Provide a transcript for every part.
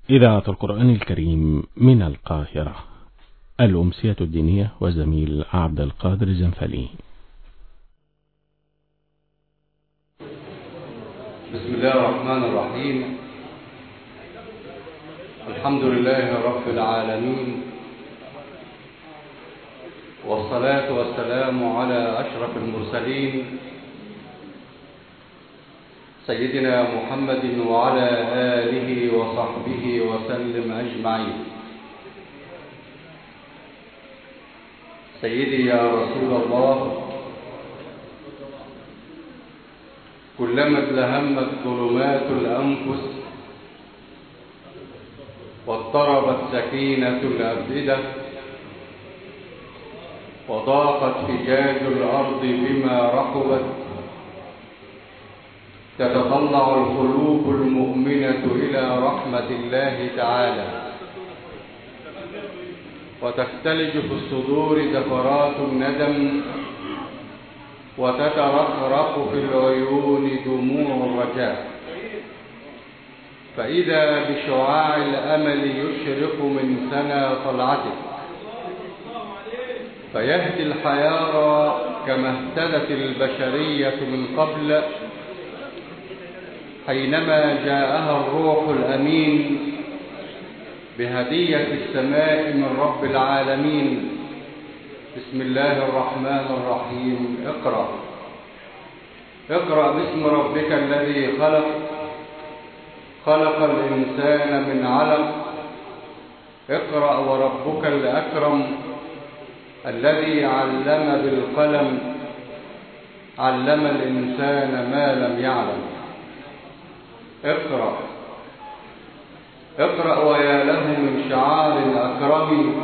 إذاعة القرآن الكريم من القاهرة، الأمسية الدينية وزميل عبد القادر الزنفلي. بسم الله الرحمن الرحيم. الحمد لله رب العالمين، والصلاة والسلام على أشرف المرسلين سيدنا محمد وعلى آله وصحبه وسلم أجمعين. سيدي يا رسول الله، كلما ازدهمت ظلمات الأنفس واضطربت سكينة الأفئدة وضاقت فجاج الأرض بما رحبت، تتطلع القلوب المؤمنة إلى رحمة الله تعالى، وتختلج في الصدور زفرات الندم، وتترقرق في العيون دموع الرجاء، فإذا بشعاع الأمل يشرق من ثنى طلعته، فيهدي الحيارى كما اهتدت البشرية من قبل، حينما جاءها الروح الأمين بهدية السماء من رب العالمين. بسم الله الرحمن الرحيم. اقرأ باسم ربك الذي خلق الإنسان من علق، اقرأ وربك الأكرم الذي علم بالقلم، علم الإنسان ما لم يعلم. اقرأ ويا له من شعار أكرم،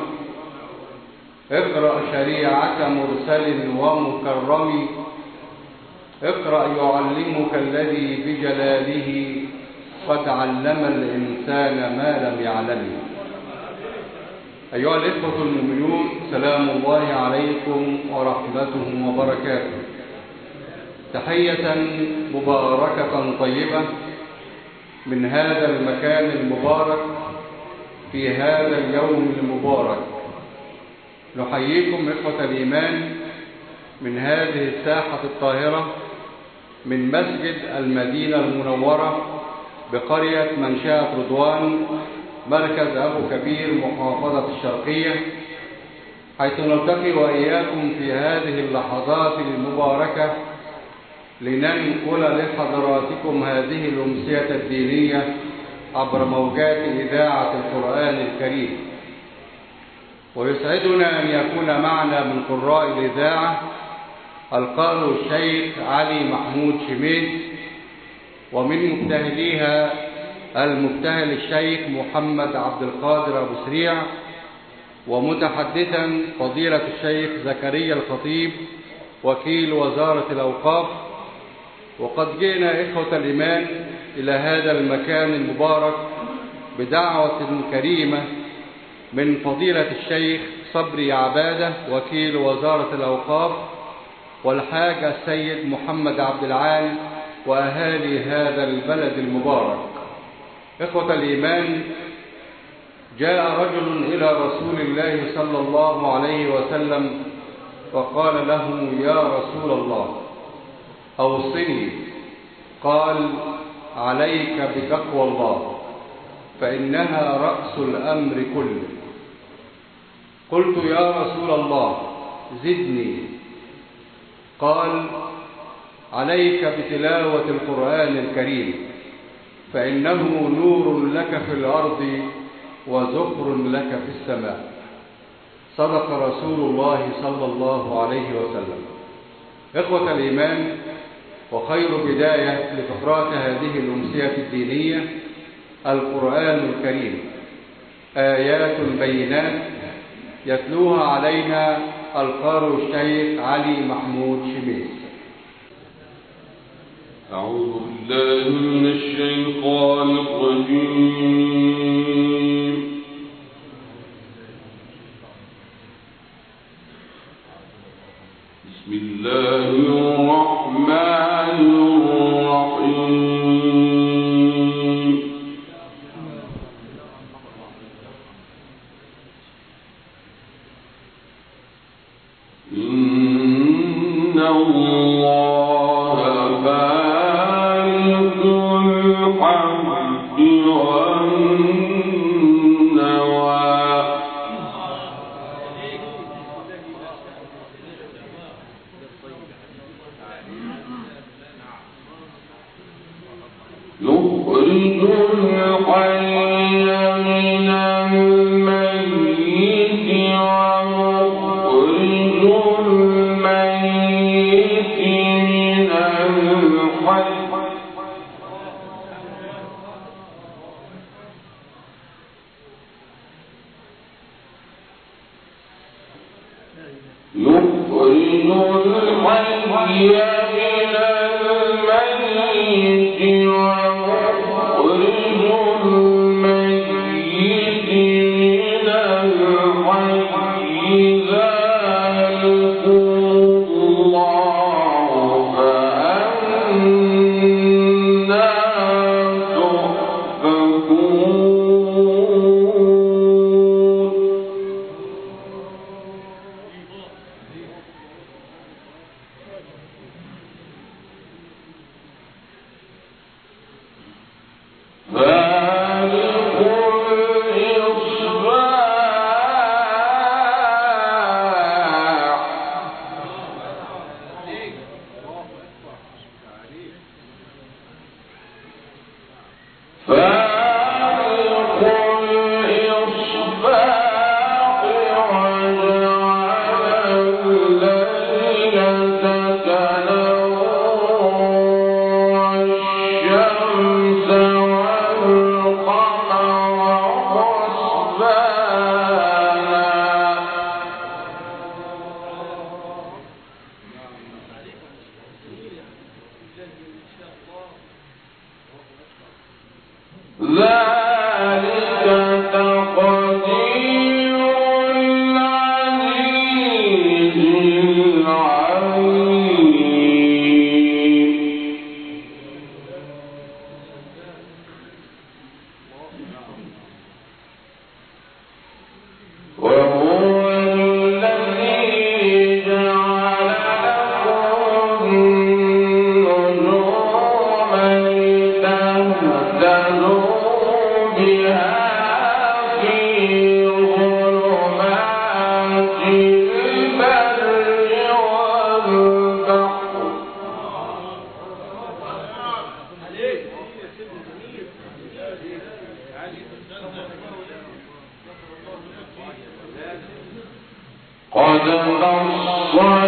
اقرأ شريعة مرسل ومكرم، اقرأ يعلمك الذي بجلاله قد علم الإنسان ما لم يعلم. أيها الإخوة المؤمنون، سلام الله عليكم ورحمته وبركاته. تحية مباركة طيبة من هذا المكان المبارك في هذا اليوم المبارك. نحييكم إخوة الإيمان من هذه الساحة الطاهرة، من مسجد المدينة المنورة بقرية منشأة رضوان، مركز أبو كبير، محافظة الشرقية، حيث نلتقي وإياكم في هذه اللحظات المباركة لننقل لحضراتكم هذه الأمسية الدينية عبر موجات إذاعة القرآن الكريم. ويسعدنا أن يكون معنا من قراء الإذاعة القارئ الشيخ علي محمود شميد، ومن مبتهليها المبتهل الشيخ محمد عبد القادر أبو سريع، ومتحدثا فضيلة الشيخ زكريا الخطيب وكيل وزارة الأوقاف. وقد جئنا إخوة الإيمان إلى هذا المكان المبارك بدعوة كريمة من فضيلة الشيخ صبري عبادة وكيل وزارة الأوقاف، والحاج السيد محمد عبد العال، وأهالي هذا البلد المبارك. إخوة الإيمان، جاء رجل إلى رسول الله صلى الله عليه وسلم وقال له: يا رسول الله، أوصني. قال: عليك بتقوى الله، فإنها رأس الأمر كله. قلت: يا رسول الله، زدني. قال: عليك بتلاوة القرآن الكريم، فإنه نور لك في الأرض وزخر لك في السماء. صدق رسول الله صلى الله عليه وسلم. إخوة الإيمان، وخير بداية لفقرات هذه الأمسية الدينية القرآن الكريم، آيات بينات يتلوها علينا القارئ الشيخ علي محمود شميد. أعوذ بالله من الشيطان الرجيم. بسم الله الرحمن الرحيم. إن الله فالق الحب والنوى يخرج الحي من الميت ويخرج الميت من الحي يخرج الحي من الميت ويخرج الميت من الحي ذلكم الله فأنى قد فصلنا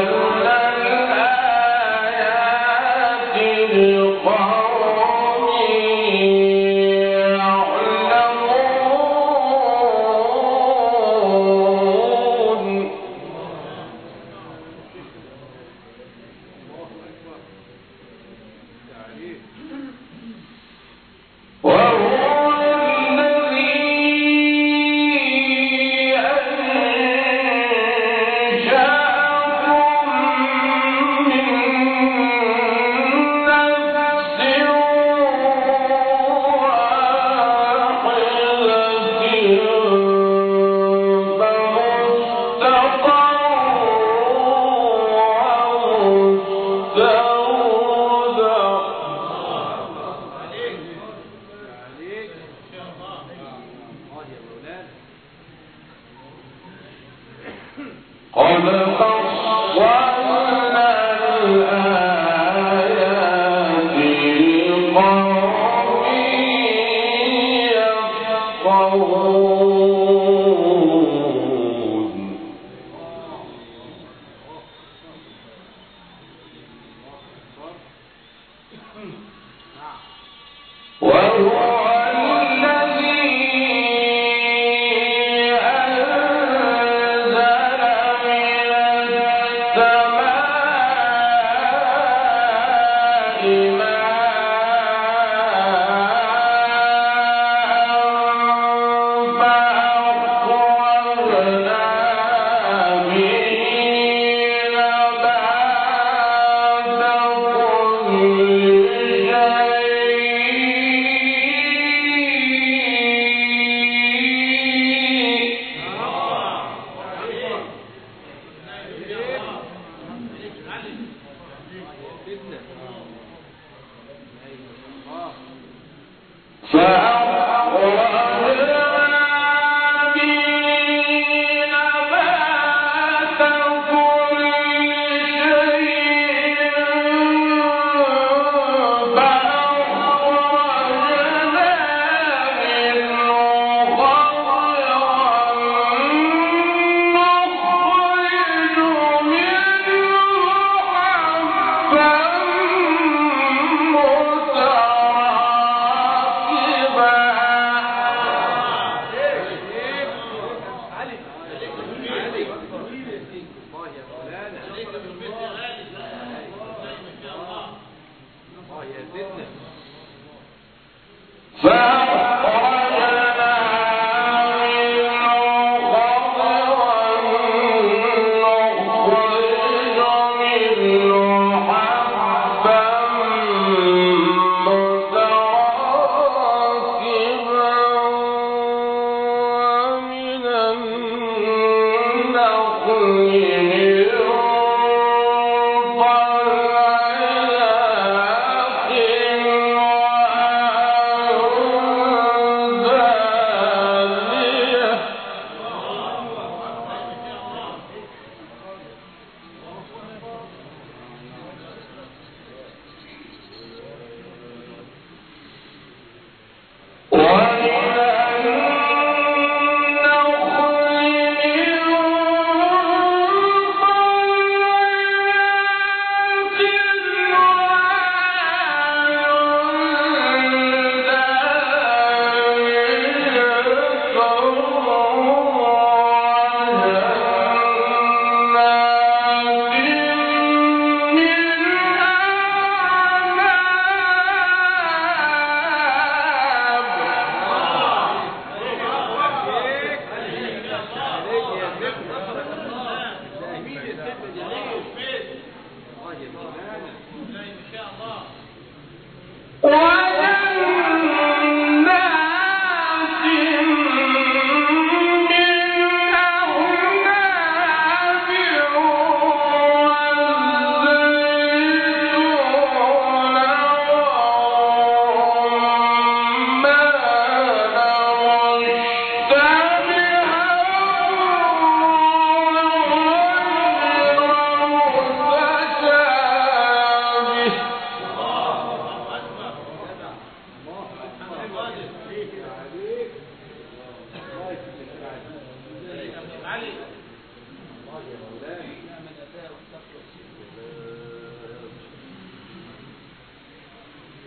الآيات لقوم يعلمون قد فصلنا الآيات لقوم يفقهون وهو فأخرجنا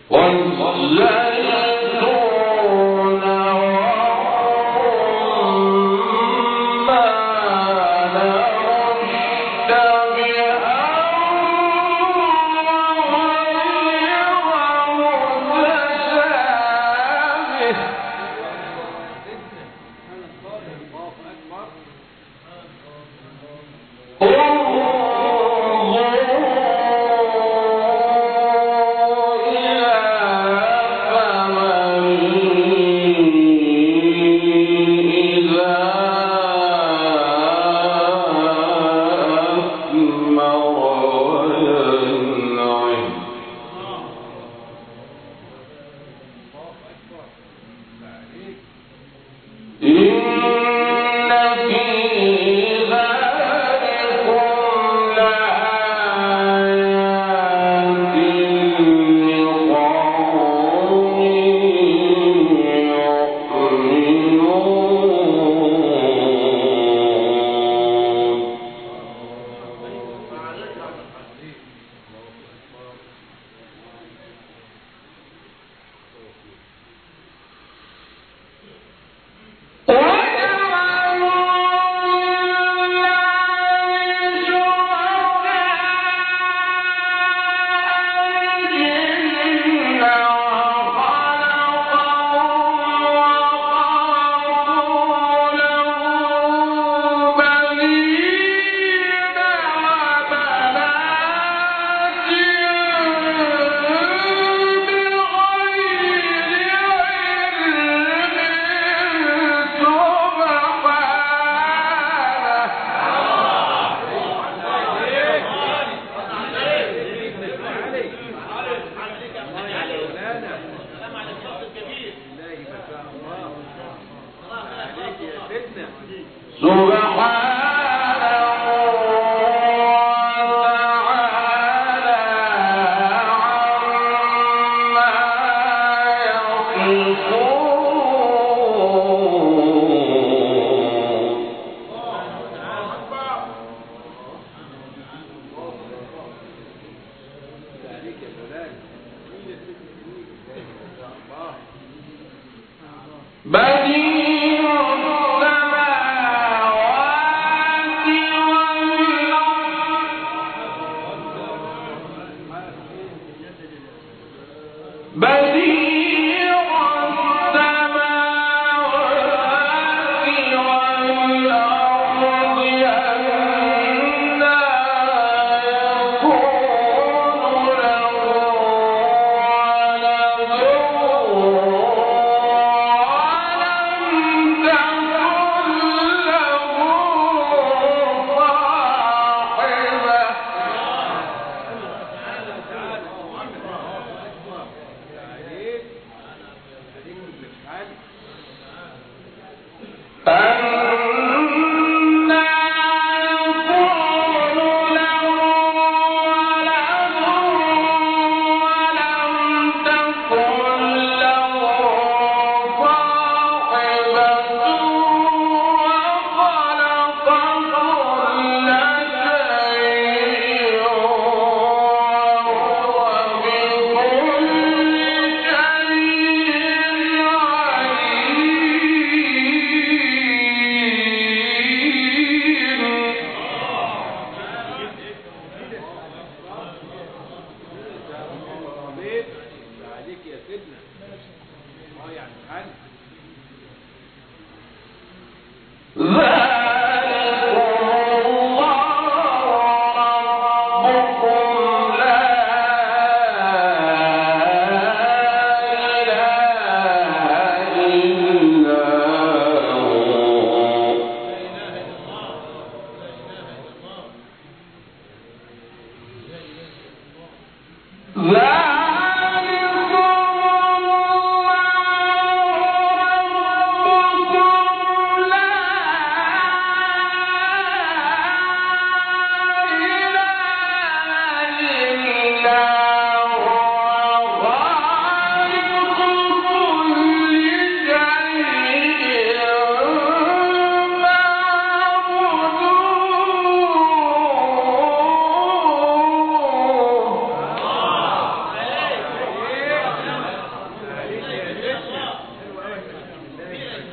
بديع السماوات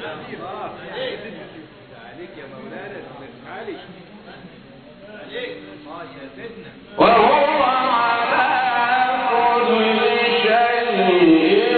وهو على كل شيء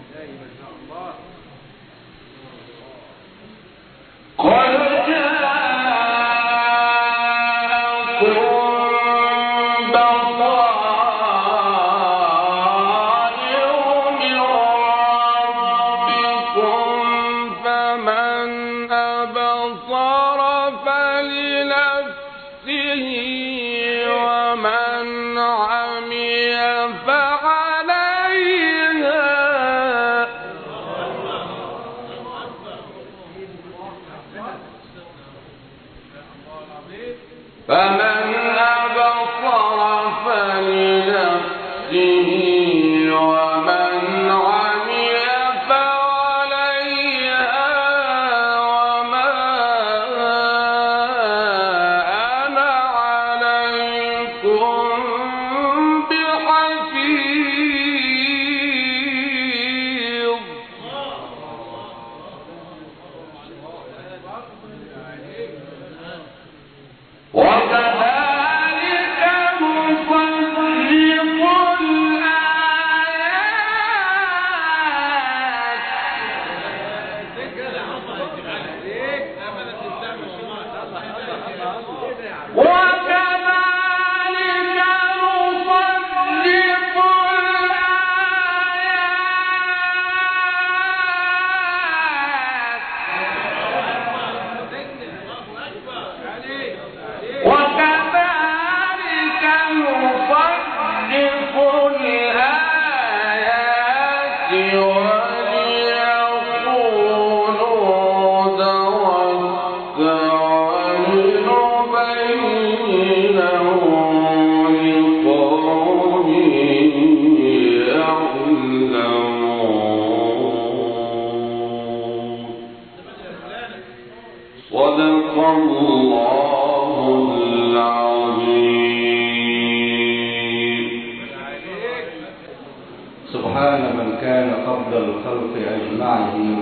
سبحان من كان قبل الخلق أجمعه،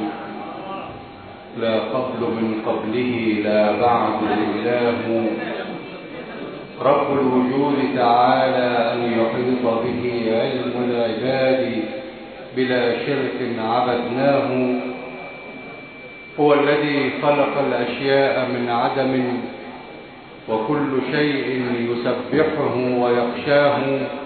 لا قبل من قبله لا بعد الإله، رب الوجود تعالى أن يحيط به علم العباد بلا شرك عبدناه. هو الذي خلق الأشياء من عدم، وكل شيء يسبحه ويخشاه.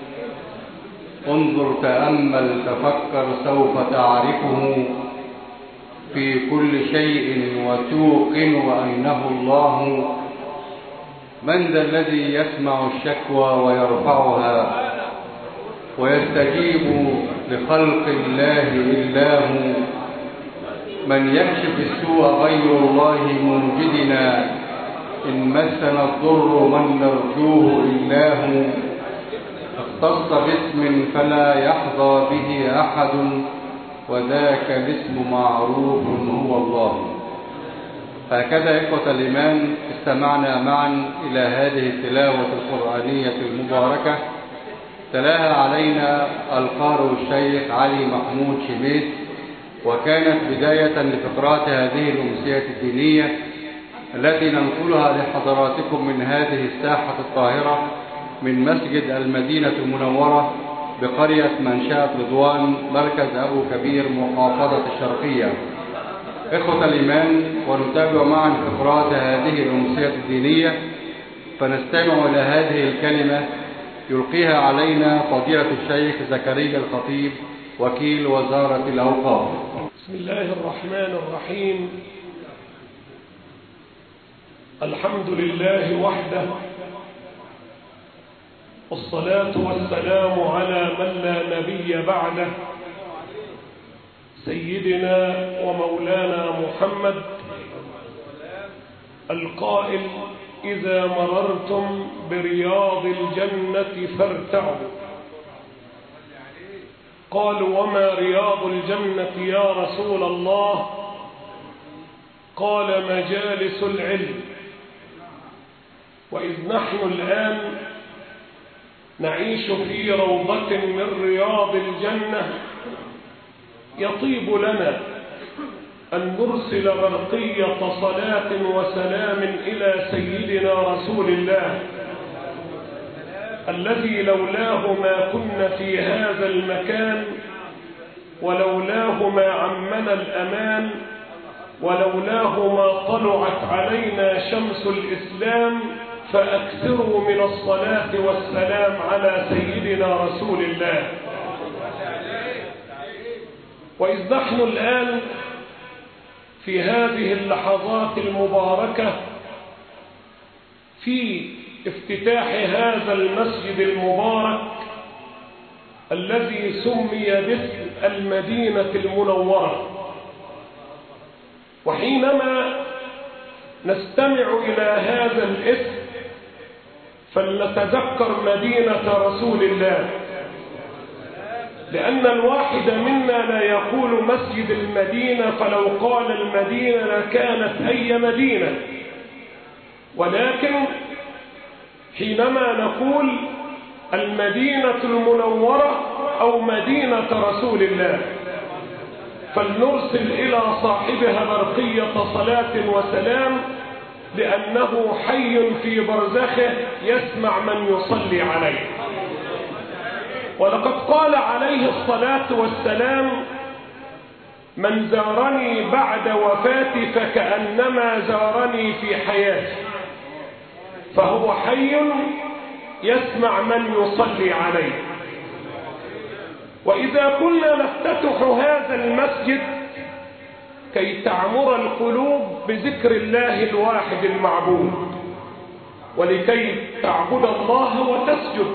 انظر تأمل تفكر سوف تعرفه في كل شيء وتوقن أنه الله. من ذا الذي يسمع الشكوى ويرفعها ويستجيب لخلق الله إلا هو؟ من يكشف السوء غير الله منجدنا، إن مسنا الضر من نرجوه إلا هو. اختص باسم فلا يحظى به أحد، وذاك الاسم معروف هو الله. هكذا إخوة الإيمان استمعنا معا إلى هذه التلاوة القرآنية المباركة، تلاها علينا القارئ الشيخ علي محمود شميد، وكانت بداية لفقرات هذه الأمسية الدينية التي ننقلها لحضراتكم من هذه الساحة الطاهرة من مسجد المدينة المنورة بقرية منشأة رضوان، مركز أبو كبير، محافظة الشرقية. إخوة الإيمان، ونتابع معا فقرات هذه الأمسية الدينية، فنستمع إلى هذه الكلمة يلقيها علينا فضيلة الشيخ زكريا الخطيب، وكيل وزارة الأوقاف. بسم الله الرحمن الرحيم. الحمد لله وحده، والصلاة والسلام على من لا نبي بعده، سيدنا ومولانا محمد القائل: إذا مررتم برياض الجنة فارتعوا. قالوا: وما رياض الجنة يا رسول الله؟ قال: مجالس العلم. وإذ نحن الآن نعيش في روضة من رياض الجنة، يطيب لنا أن نرسل برقية صلاة وسلام إلى سيدنا رسول الله الذي لولاه ما كنا في هذا المكان ولولاه ما عمنا الأمان، ولولاه ما طلعت علينا شمس الإسلام، فأكثروا من الصلاة والسلام على سيدنا رسول الله. وإذ نحن الآن في هذه اللحظات المباركة في افتتاح هذا المسجد المبارك الذي سمي باسم المدينة المنورة، وحينما نستمع إلى هذا الاسم فلنتذكر مدينة رسول الله، لأن الواحد منا لا يقول مسجد المدينة، فلو قال المدينة لكانت أي مدينة، ولكن حينما نقول المدينة المنورة أو مدينة رسول الله فلنرسل إلى صاحبها برقية صلاة وسلام، لأنه حي في برزخه يسمع من يصلي عليه. ولقد قال عليه الصلاة والسلام: من زارني بعد وفاتي فكأنما زارني في حياتي، فهو حي يسمع من يصلي عليه. وإذا كنا نفتتح هذا المسجد كي تعمر القلوب بذكر الله الواحد المعبود، ولكي تعبد الله وتسجد،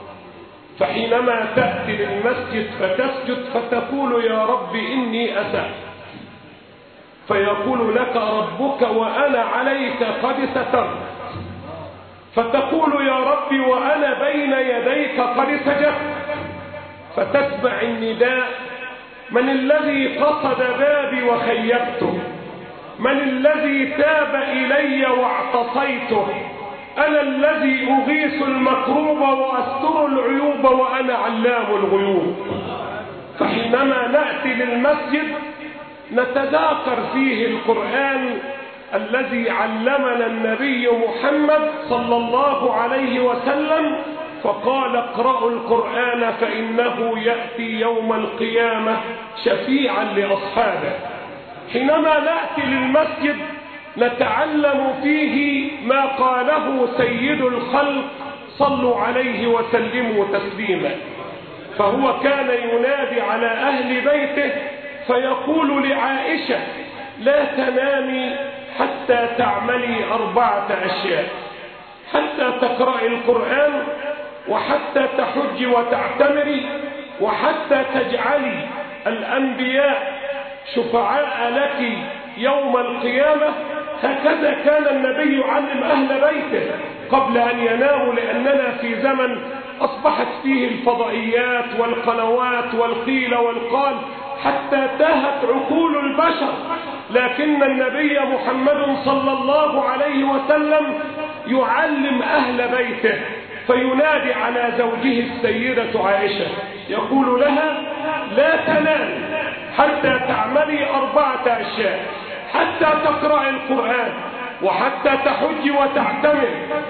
فحينما تأتي للمسجد فتسجد فتقول: يا رب إني أسأت، فيقول لك ربك: وأنا عليك قد سترت، فتقول: يا رب وأنا بين يديك قد سجدت، فتسمع النداء: من الذي قصد بابي وخيبته؟ من الذي تاب إلي واعتصيته؟ أنا الذي أغيث المكروب وأستر العيوب وأنا علام الغيوب. فحينما نأتي للمسجد نتذاكر فيه القرآن الذي علمنا النبي محمد صلى الله عليه وسلم، فقال: اقرأوا القرآن فإنه يأتي يوم القيامة شفيعا لأصحابه. حينما نأتي للمسجد نتعلم فيه ما قاله سيد الخلق صلوا عليه وسلموا تسليما، فهو كان ينادي على أهل بيته فيقول لعائشة: لا تنامي حتى تعملي 4 أشياء: حتى تقرأي القرآن، وحتى تحجي وتعتمري، وحتى تجعلي الأنبياء شفعاء لك يوم القيامة. هكذا كان النبي يعلم أهل بيته قبل أن يناموا، لأننا في زمن أصبحت فيه الفضائيات والقنوات والقيل والقال حتى تاهت عقول البشر، لكن النبي محمد صلى الله عليه وسلم يعلم أهل بيته، فينادي على زوجه السيدة عائشة يقول لها: لا تنام حتى تعملي 4 أشياء: حتى تقرأ القرآن، وحتى تحج وتعتمر،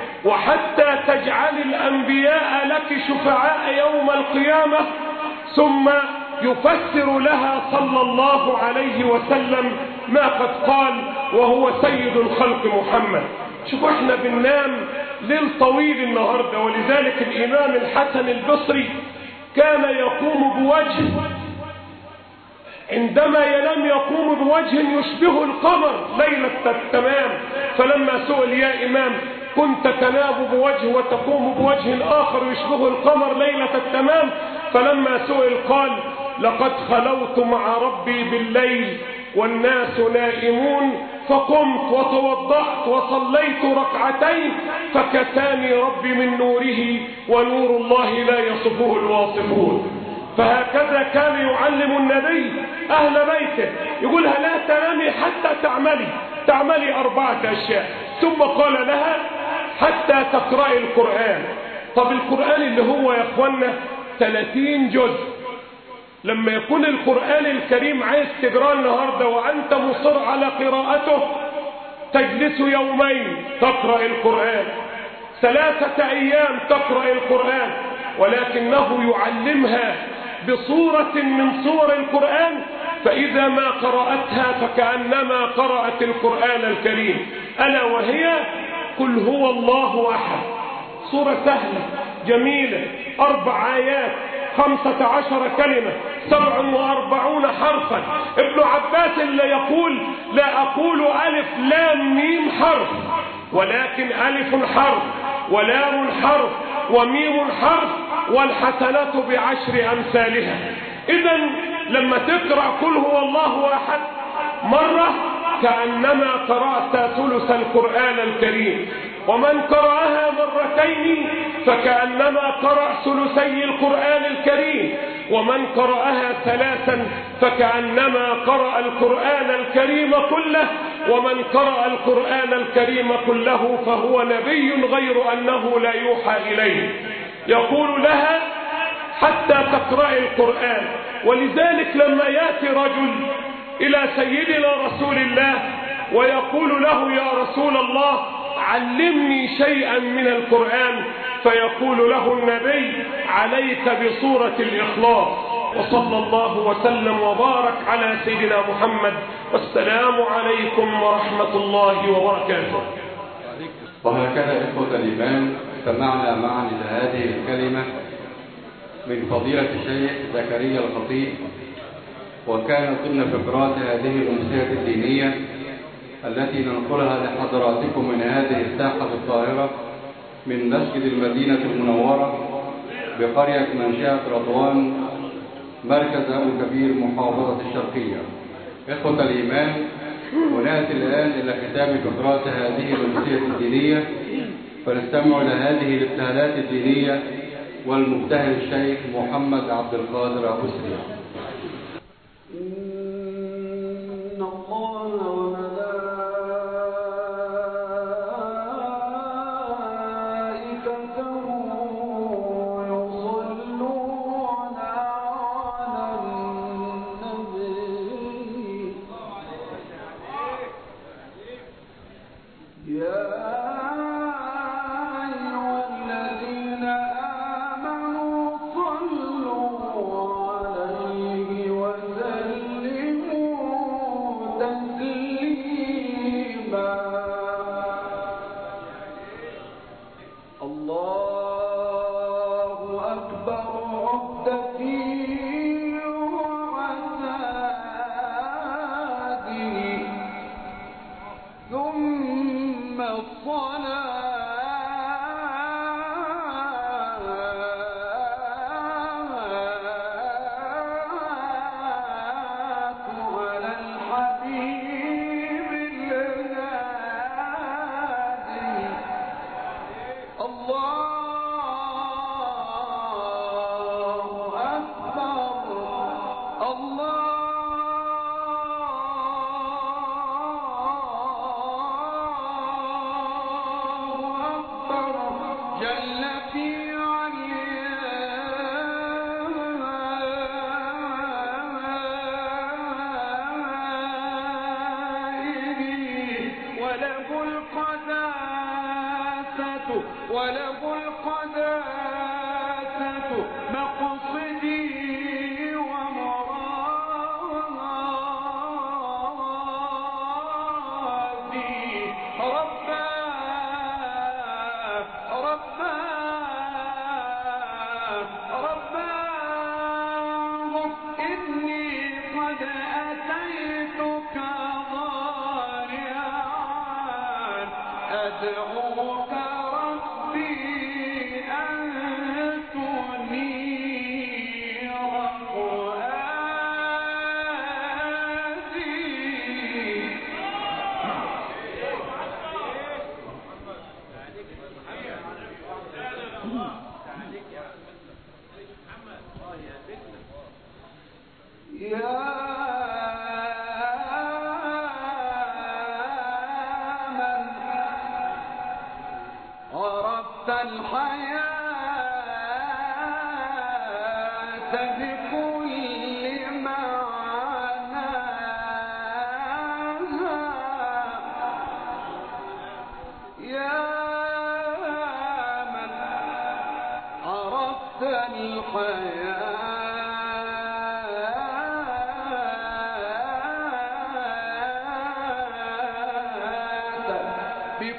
وحتى تجعل الأنبياء لك شفعاء يوم القيامة. ثم يفسر لها صلى الله عليه وسلم ما قد قال وهو سيد الخلق محمد. شوفوا احنا بننام ليل طويل النهاردة، ولذلك الإمام الحسن البصري كان يقوم بوجه، عندما ينام يقوم بوجه يشبه القمر ليلة التمام، فلما سئل: يا إمام كنت تنام بوجه وتقوم بوجه آخر يشبه القمر ليلة التمام؟ فلما سئل قال: لقد خلوت مع ربي بالليل والناس نائمون، فقمت وتوضأت وصليت 2 فكساني ربي من نوره، ونور الله لا يصفه الواصفون. فهكذا كان يعلم النبي أهل بيته، يقولها: لا تنامي حتى تعملي 4 أشياء. ثم قال لها: حتى تقرأي القرآن. طب القرآن اللي هو يا اخوانا 30 جزء، لما يكون القرآن الكريم عايز تقرأ النهاردة وأنت مصر على قراءته، تجلس 2 يوم تقرأ القرآن، 3 أيام تقرأ القرآن، ولكنه يعلمها بصورة من صور القرآن، فإذا ما قرأتها فكأنما قرأت القرآن الكريم، ألا وهي قل هو الله أحد. صورة سهلة جميلة، 4 آيات، 15 كلمة، 47 حرفا. ابن عباس اللي يقول لا أقول ألف لام ميم حرف، ولكن ألف حرف ولام حرف وميم حرف والحسنة ب10 أمثالها. إذا لما تقرأ قل هو الله أحد مرة كأنما قرأت ثلث القرآن الكريم، ومن قرأها مرتين فكأنما قرأ ثلثي القرآن الكريم، ومن قرأها 3 فكأنما قرأ القرآن الكريم كله، ومن قرأ القرآن الكريم كله فهو نبي غير أنه لا يوحى إليه. يقول لها حتى تقرأ القرآن. ولذلك لما يأتي رجل إلى سيدنا رسول الله ويقول له يا رسول الله علمني شيئا من القرآن، فيقول له النبي عليك بسورة الإخلاص. وصلى الله وسلم وبارك على سيدنا محمد، والسلام عليكم ورحمة الله وبركاته. وهكذا إخوة الإيمان سمعنا معا هذه الكلمة من فضيلة الشيخ زكريا الخطيب، وكان ضمن فقرات هذه الأمسية الدينية التي ننقلها لحضراتكم من هذه الساحة الطاهرة من مسجد المدينة المنورة بقرية منشأة رضوان، مركز أبو كبير، محافظة الشرقية. إخوة الإيمان، ونأتي الآن إلى ختام فقرات هذه الأمسية الدينية، فنستمع إلى هذه الابتهالات الدينية والمبتهل الشيخ محمد عبد القادر أبو سريع.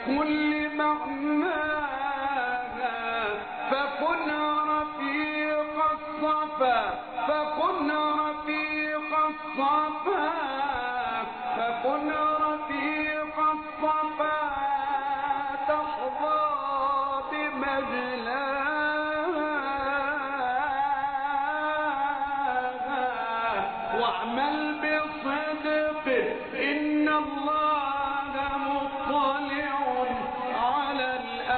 بكل معناها، فكن رفيق الصفا، فكن رفيق الصفا، فكن رفيق الصفا، تحظى بمجلاها، واعمل بصدق إن الله مطلع على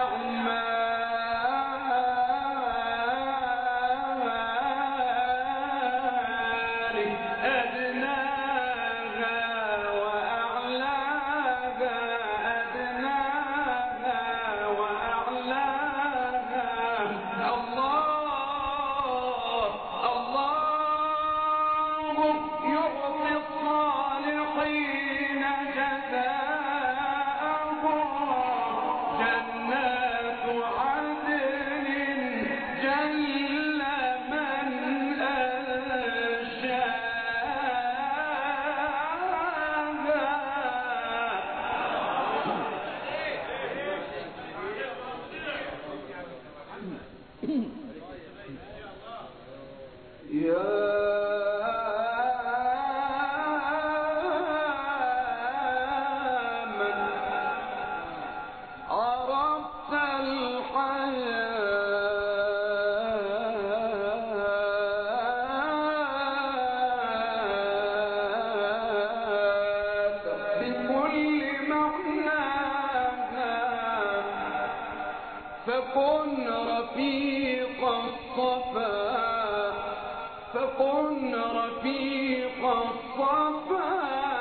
الأعمال، أدناها وأعلاها، أدناها وأعلاها. الله الله يعطي الصالحين جزاءهم جنات عدن جل من عرفت الحياة بكل معناها، فكن رفيق الصفا، فكن رفيق الصفا،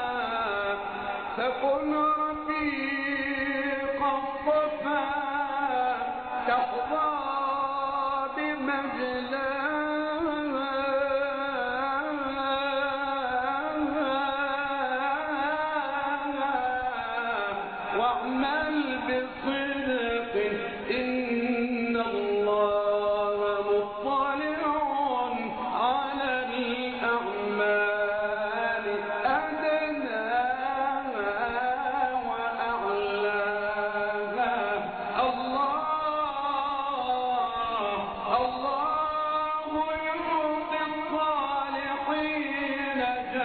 فكن رفيق الصفا، تحظى بمجلاها، واعمل بصدق إن الله مطلع على الأعمال، أدناها وأعلاها. الله الله يعطي الصالحين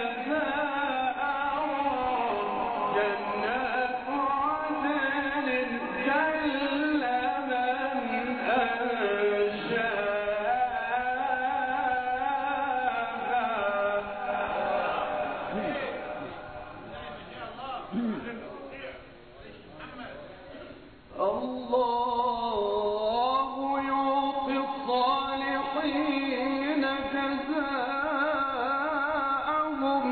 جزاءهم جنات عدن جل من الله يعطي الصالحين جزاءهم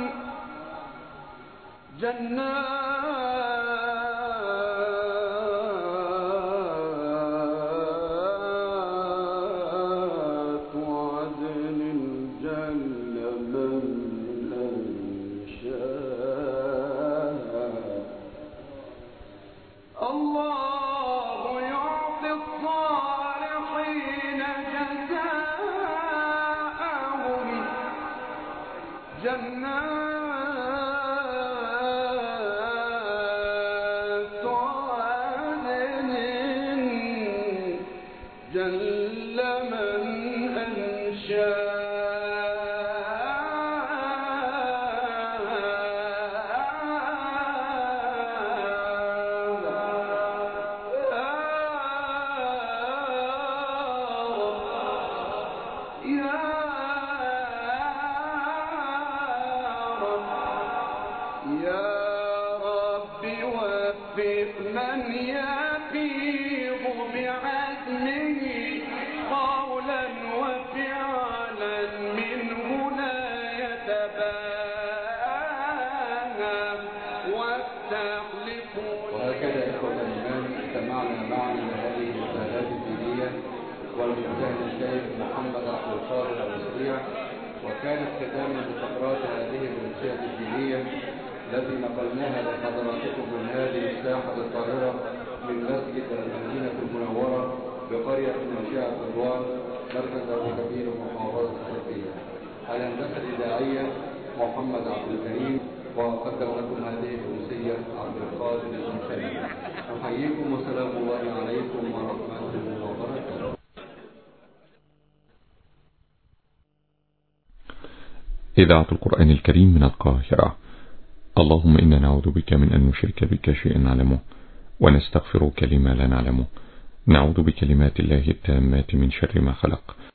جنات عدن جل من أنشاها. الله يعطي الصالحين جزاءهم جنات عدن جل من من يفيض بعزمه قولا وفعلا منه لا يتباهى واستحلفون. وهكذا إخوة الإيمان استمعنا معا لهذه الرسالات الدينية والمجتهد الشيخ محمد عبد القادر الرسيع، وكانت ختاما لفقرات هذه الأمسية الدينية التي نقلناها لحضراتكم من هذه الساحة الطاهرة من مسجد المدينة المنورة بقرية منشأة رضوان مركز أبو كبير محافظة الشرقية. الهندسة الإذاعية محمد عبد الكريم، وقدم لكم هذه الأمسية عبد القادر الإنساني. أحييكم وسلام الله عليكم ورحمته وبركاته. إذاعة القرآن الكريم من القاهرة. اللهم إنا نعوذ بك من أن نشرك بك شيئا نعلمه ونستغفرك لما لا نعلمه. نعوذ بكلمات الله التامات من شر ما خلق.